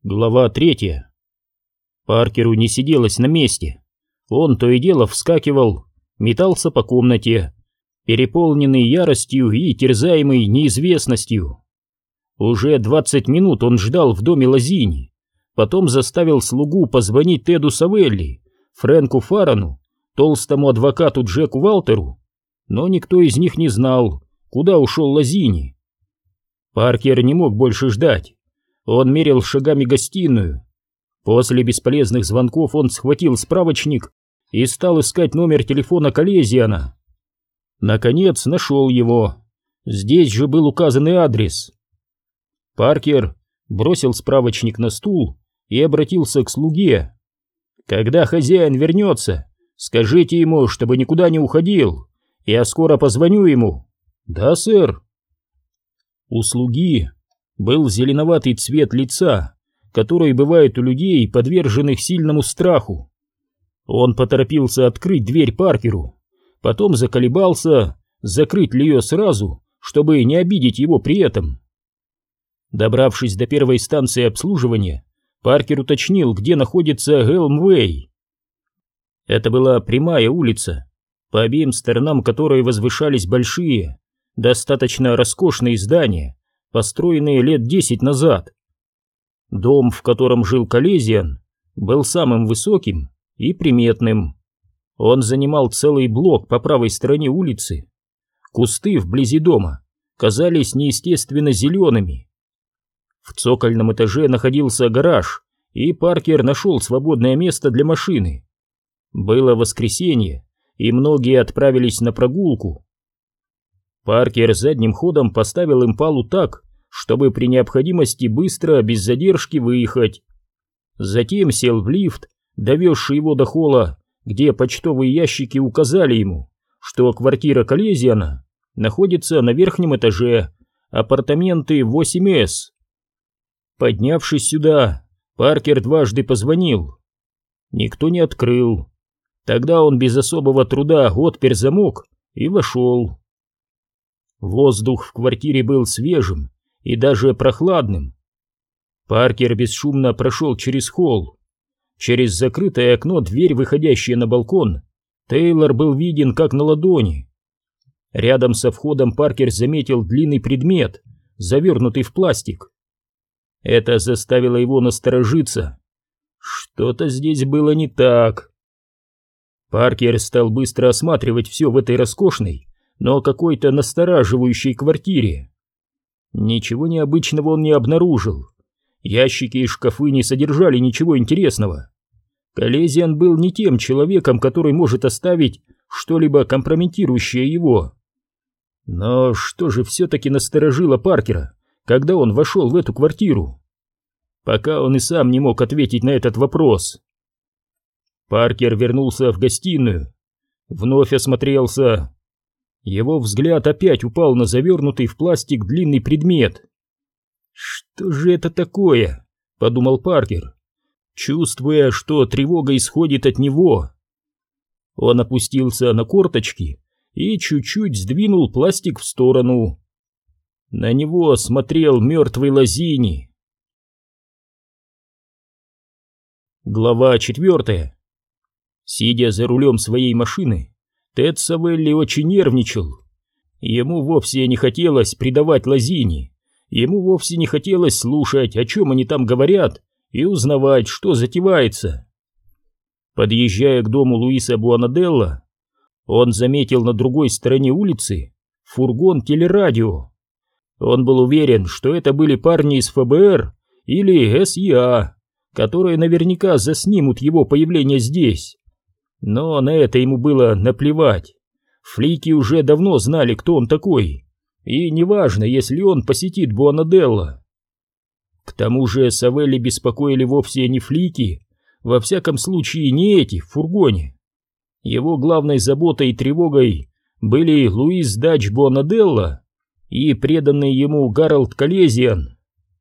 Глава 3. Паркеру не сиделось на месте. Он то и дело вскакивал, метался по комнате, переполненный яростью и терзаемый неизвестностью. Уже 20 минут он ждал в доме Лазини, потом заставил слугу позвонить Теду Савелли, Фрэнку Фарану, толстому адвокату Джеку Валтеру, но никто из них не знал, куда ушел Лазини. Паркер не мог больше ждать. Он мерил шагами гостиную. После бесполезных звонков он схватил справочник и стал искать номер телефона Колезиана. Наконец нашел его. Здесь же был указанный адрес. Паркер бросил справочник на стул и обратился к слуге. «Когда хозяин вернется, скажите ему, чтобы никуда не уходил. Я скоро позвоню ему». «Да, сэр». У слуги был зеленоватый цвет лица, который бывает у людей, подверженных сильному страху. Он поторопился открыть дверь Паркеру, потом заколебался, закрыть ли ее сразу, чтобы не обидеть его при этом. Добравшись до первой станции обслуживания, Паркер уточнил, где находится Элм-Вэй. Это была прямая улица, по обеим сторонам которой возвышались большие, достаточно роскошные здания, построенные лет 10 назад. Дом, в котором жил Колезиан, был самым высоким и приметным. Он занимал целый блок по правой стороне улицы. Кусты вблизи дома казались неестественно зелеными. В цокольном этаже находился гараж, и Паркер нашел свободное место для машины. Было воскресенье, и многие отправились на прогулку. Паркер задним ходом поставил импалу так, чтобы при необходимости быстро, без задержки выехать. Затем сел в лифт, довезший его до холла, где почтовые ящики указали ему, что квартира Колезиана находится на верхнем этаже, апартаменты 8С. Поднявшись сюда, Паркер дважды позвонил. Никто не открыл. Тогда он без особого труда отпер замок и вошел. Воздух в квартире был свежим и даже прохладным. Паркер бесшумно прошел через холл. Через закрытое окно, дверь, выходящая на балкон, Тейлор был виден как на ладони. Рядом со входом Паркер заметил длинный предмет, завернутый в пластик. Это заставило его насторожиться. Что-то здесь было не так. Паркер стал быстро осматривать все в этой роскошной, но какой-то настораживающей квартире. Ничего необычного он не обнаружил. Ящики и шкафы не содержали ничего интересного. Колезиан был не тем человеком, который может оставить что-либо компрометирующее его. Но что же все-таки насторожило Паркера, когда он вошел в эту квартиру? Пока он и сам не мог ответить на этот вопрос. Паркер вернулся в гостиную, вновь осмотрелся. Его взгляд опять упал на завернутый в пластик длинный предмет. «Что же это такое?» — подумал Паркер, чувствуя, что тревога исходит от него. Он опустился на корточки и чуть-чуть сдвинул пластик в сторону. На него смотрел мертвый Лазини. Глава 4. Сидя за рулем своей машины, Тед Савелли очень нервничал. Ему вовсе не хотелось предавать Лазини, ему вовсе не хотелось слушать, о чем они там говорят, и узнавать, что затевается. Подъезжая к дому Луиса Буанаделла, он заметил на другой стороне улицы фургон телерадио. Он был уверен, что это были парни из ФБР или СИА, которые наверняка заснимут его появление здесь. Но на это ему было наплевать. Флики уже давно знали, кто он такой, и неважно, если он посетит Буанаделла. К тому же Савелли беспокоили вовсе не флики, во всяком случае не эти в фургоне. Его главной заботой и тревогой были Луис Дач Буанаделла и преданный ему Гарольд Колезиан.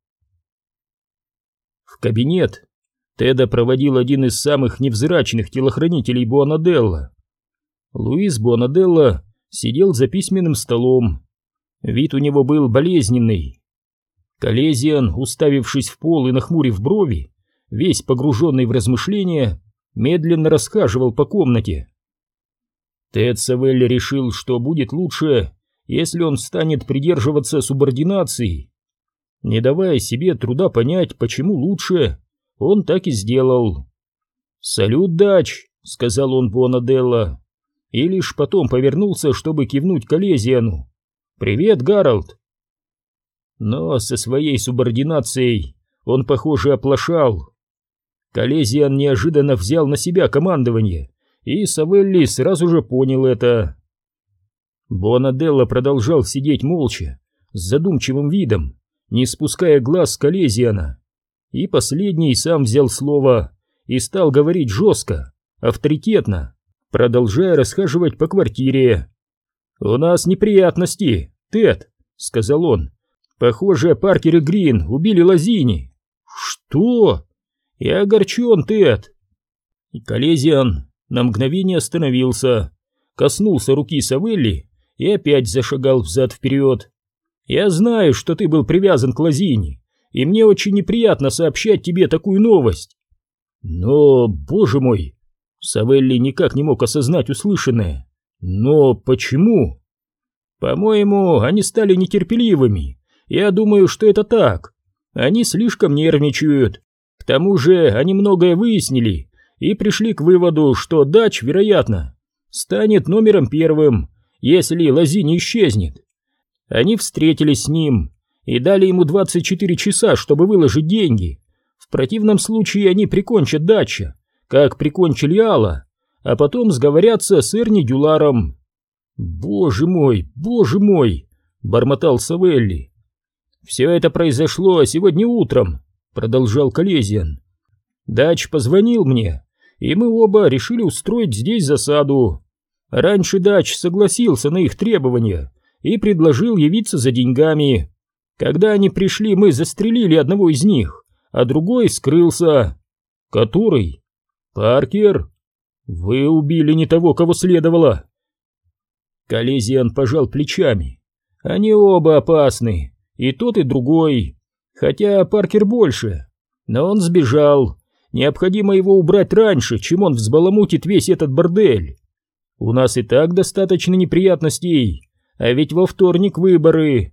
В кабинет Теда проводил один из самых невзрачных телохранителей Буанаделла. Луис Буанаделла сидел за письменным столом. Вид у него был болезненный. Колезиан, уставившись в пол и нахмурив брови, весь погруженный в размышления, медленно расхаживал по комнате. Тед Савелли решил, что будет лучше, если он станет придерживаться субординации. Не давая себе труда понять, почему лучше, он так и сделал. «Салют, Дач», — сказал он Буонаделло, и лишь потом повернулся, чтобы кивнуть Колезиану. «Привет, Гарольд». Но со своей субординацией он, похоже, оплошал. Колезиан неожиданно взял на себя командование, и Савелли сразу же понял это. Буонаделло продолжал сидеть молча, с задумчивым видом, не спуская глаз с Колезиана, и последний сам взял слово и стал говорить жестко, авторитетно, продолжая расхаживать по квартире. «У нас неприятности, Тед», — сказал он. «Похоже, Паркер и Грин убили Лазини». «Что?» «Я огорчен, Тед». И Колезиан на мгновение остановился, коснулся руки Савелли и опять зашагал взад-вперед. «Я знаю, что ты был привязан к Лазини, и мне очень неприятно сообщать тебе такую новость. Но, боже мой!» Савелли никак не мог осознать услышанное. «Но почему?» «По-моему, они стали нетерпеливыми. Я думаю, что это так. Они слишком нервничают. К тому же они многое выяснили и пришли к выводу, что Дач, вероятно, станет номером первым, если Лазини исчезнет. Они встретились с ним и дали ему 24 часа, чтобы выложить деньги. В противном случае они прикончат Дача, как прикончили Алла, а потом сговорятся с Эрни Дюларом». боже мой!» — бормотал Савелли. «Все это произошло сегодня утром», — продолжал Колезиан. «Дач позвонил мне, и мы оба решили устроить здесь засаду. Раньше Дач согласился на их требования и предложил явиться за деньгами. Когда они пришли, мы застрелили одного из них, а другой скрылся». «Который?» «Паркер». «Вы убили не того, кого следовало». Колезиан пожал плечами. «Они оба опасны, и тот, и другой, хотя Паркер больше. Но он сбежал. Необходимо его убрать раньше, чем он взбаламутит весь этот бордель. У нас и так достаточно неприятностей, а ведь во вторник выборы».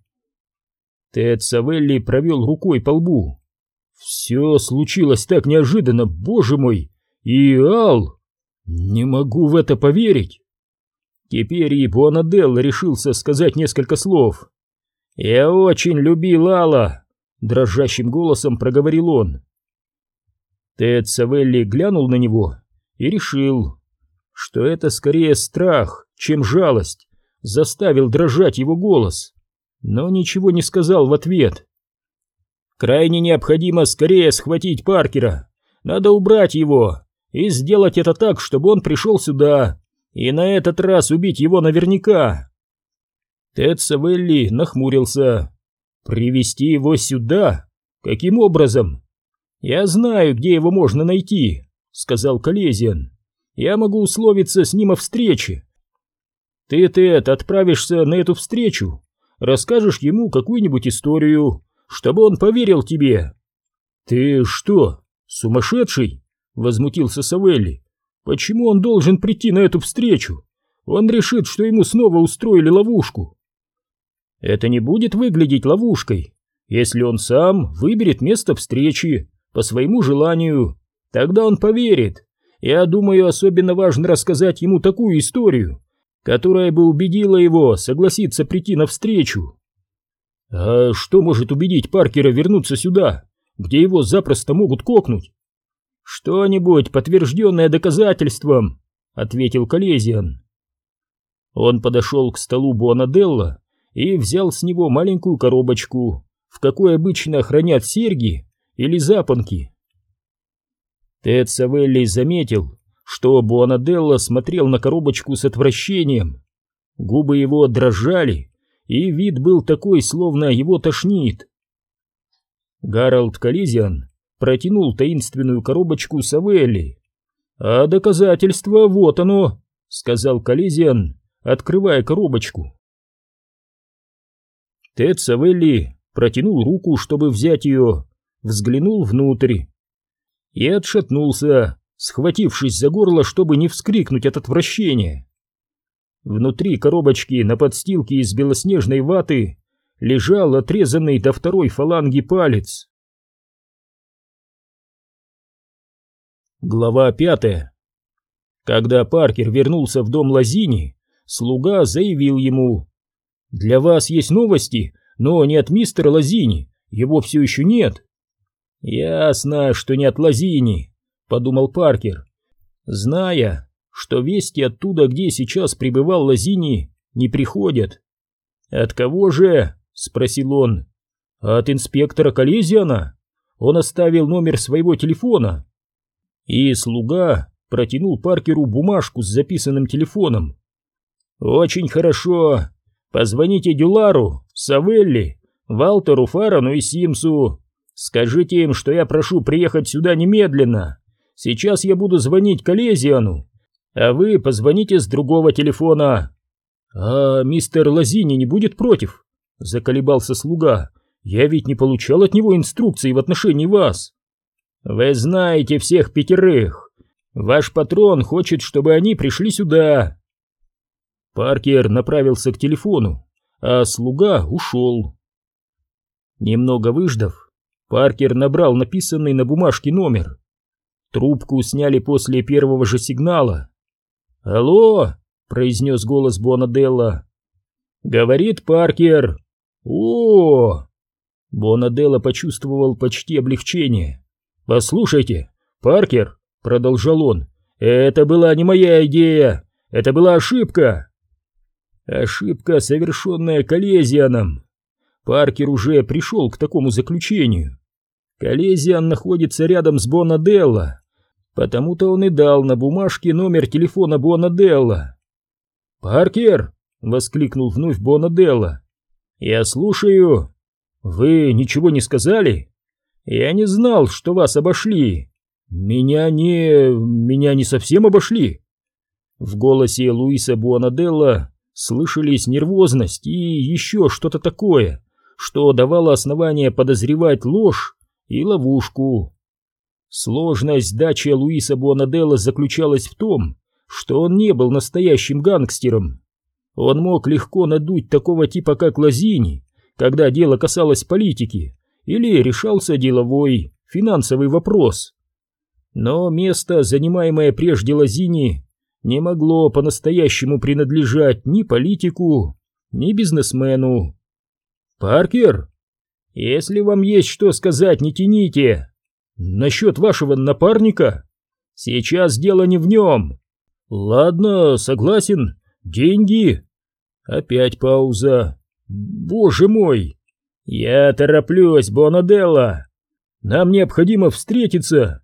Тед Савелли провел рукой по лбу. «Все случилось так неожиданно, боже мой! И Ал! Не могу в это поверить!» Теперь и Буонаделло решился сказать несколько слов. «Я очень любил Алла», — дрожащим голосом проговорил он. Тед Савелли глянул на него и решил, что это скорее страх, чем жалость, заставил дрожать его голос, но ничего не сказал в ответ. «Крайне необходимо скорее схватить Паркера. Надо убрать его и сделать это так, чтобы он пришел сюда, и на этот раз убить его наверняка». Тед Савелли нахмурился. «Привести его сюда? Каким образом?» «Я знаю, где его можно найти», — сказал Колезиан. «Я могу условиться с ним о встрече. Ты, Тед, отправишься на эту встречу, расскажешь ему какую-нибудь историю, чтобы он поверил тебе». «Ты что, сумасшедший?» — возмутился Савелли. «Почему он должен прийти на эту встречу? Он решит, что ему снова устроили ловушку». «Это не будет выглядеть ловушкой, если он сам выберет место встречи по своему желанию. Тогда он поверит. Я думаю, особенно важно рассказать ему такую историю, которая бы убедила его согласиться прийти на встречу». «А что может убедить Паркера вернуться сюда, где его запросто могут кокнуть?» «Что-нибудь, подтвержденное доказательством», — ответил Колезиан. Он подошел к столу Буонаделло и взял с него маленькую коробочку, в какой обычно хранят серьги или запонки. Тед Савелли заметил, что Буонаделло смотрел на коробочку с отвращением. Губы его дрожали, и вид был такой, словно его тошнит. Гарольд Колезиан протянул таинственную коробочку Савелли. «А доказательство вот оно», — сказал Колезиан, открывая коробочку. Тед Савелли протянул руку, чтобы взять ее, взглянул внутрь и отшатнулся, схватившись за горло, чтобы не вскрикнуть от отвращения. Внутри коробочки на подстилке из белоснежной ваты лежал отрезанный до второй фаланги палец. Глава 5. Когда Паркер вернулся в дом Лазини, слуга заявил ему: «Для вас есть новости, но не от мистера Лазини, его все еще нет». «Ясно, что не от Лазини», — подумал Паркер, зная, что вести оттуда, где сейчас пребывал Лазини, не приходят. «От кого же?» — спросил он. «От инспектора Колезиана. Он оставил номер своего телефона». И слуга протянул Паркеру бумажку с записанным телефоном. «Очень хорошо. Позвоните Дюлару, Савелли, Валтеру, Фарану и Симсу. Скажите им, что я прошу приехать сюда немедленно. Сейчас я буду звонить Колезиану, а вы позвоните с другого телефона». «А мистер Лазини не будет против?» — заколебался слуга. «Я ведь не получал от него инструкций в отношении вас». «Вы знаете всех 5. Ваш патрон хочет, чтобы они пришли сюда». Паркер направился к телефону, а слуга ушел. Немного выждав, Паркер набрал написанный на бумажке номер. Трубку сняли после первого же сигнала. «Алло!» — произнес голос Бонаделла. «Говорит Паркер». «О!» Бонаделла почувствовал почти облегчение. «Послушайте, Паркер», — продолжал он, — «это была не моя идея, это была ошибка». Ошибка, совершенная Колезианом. Паркер уже пришел к такому заключению. Колезиан находится рядом с Бонаделло, потому-то он и дал на бумажке номер телефона Бонаделло. «Паркер!» — воскликнул вновь Бонаделло. «Я слушаю. Вы ничего не сказали? Я не знал, что вас обошли. Меня не совсем обошли». В голосе Луиса Бонаделло слышались нервозность и еще что-то такое, что давало основание подозревать ложь и ловушку. Сложность дачи Луиса Бонаделло заключалась в том, что он не был настоящим гангстером. Он мог легко надуть такого типа, как Лазини, когда дело касалось политики или решался деловой, финансовый вопрос. Но место, занимаемое прежде Лазини, не могло по-настоящему принадлежать ни политику, ни бизнесмену. «Паркер, если вам есть что сказать, не тяните. Насчет вашего напарника? Сейчас дело не в нем. Ладно, согласен. Деньги». Опять пауза. «Боже мой! Я тороплюсь, Бонаделло. Нам необходимо встретиться».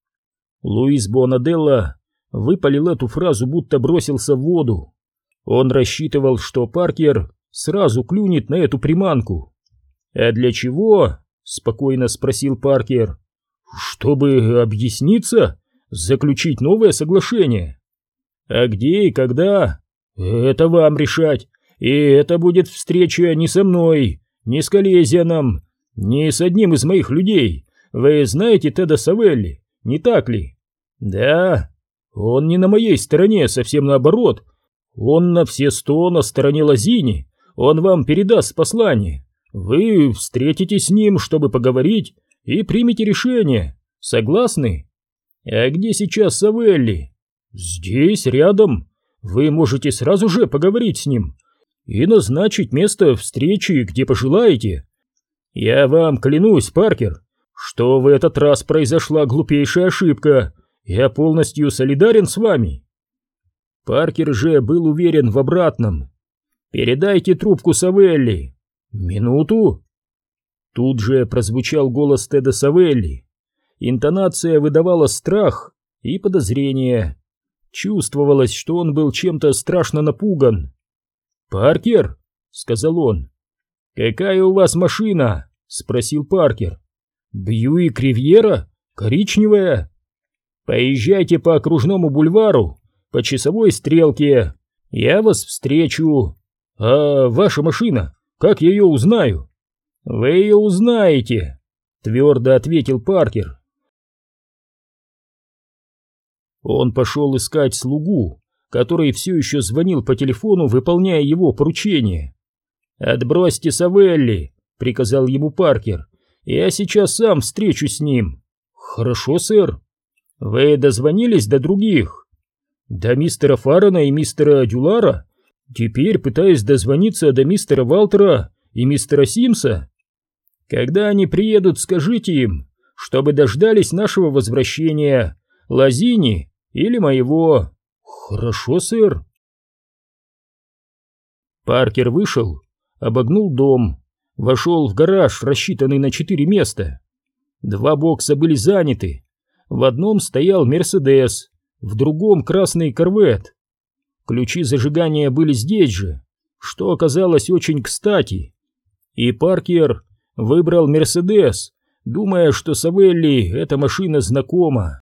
Луис Бонаделло выпалил эту фразу, будто бросился в воду. Он рассчитывал, что Паркер сразу клюнет на эту приманку. «А для чего?» — спокойно спросил Паркер. «Чтобы объясниться, заключить новое соглашение». «А где и когда?» «Это вам решать, и это будет встреча не со мной, не с Колезианом, не с одним из моих людей. Вы знаете Теда Савелли, не так ли?» «Да. Он не на моей стороне, совсем наоборот. Он на все 100 на стороне Лазини. Он вам передаст послание. Вы встретитесь с ним, чтобы поговорить, и примете решение. Согласны?» «А где сейчас Савелли?» «Здесь, рядом. Вы можете сразу же поговорить с ним и назначить место встречи, где пожелаете. Я вам клянусь, Паркер, что в этот раз произошла глупейшая ошибка. Я полностью солидарен с вами». Паркер же был уверен в обратном. «Передайте трубку Савелли». «Минуту». Тут же прозвучал голос Теда Савелли. Интонация выдавала страх и подозрение. Чувствовалось, что он был чем-то страшно напуган. «Паркер», — сказал он. «Какая у вас машина?» — спросил Паркер. «Бьюик Ривьера, коричневая». «Поезжайте по окружному бульвару, по часовой стрелке. Я вас встречу. А ваша машина, как я ее узнаю?» «Вы ее узнаете», — твердо ответил Паркер. Он пошел искать слугу, который все еще звонил по телефону, выполняя его поручение. «Отбросьте Савелли», — приказал ему Паркер. «Я сейчас сам встречусь с ним». «Хорошо, сэр». «Вы дозвонились до других?» «До мистера Фаррена и мистера Дюлара. Теперь пытаюсь дозвониться до мистера Валтера и мистера Симса. Когда они приедут, скажите им, чтобы дождались нашего возвращения, Лазини или моего». «Хорошо, сэр». Паркер вышел, обогнул дом, вошел в гараж, рассчитанный на 4 места. 2 бокса были заняты. В одном стоял Мерседес, в другом красный Корвет. Ключи зажигания были здесь же, что оказалось очень кстати. И Паркер выбрал Мерседес, думая, что Савелли эта машина знакома.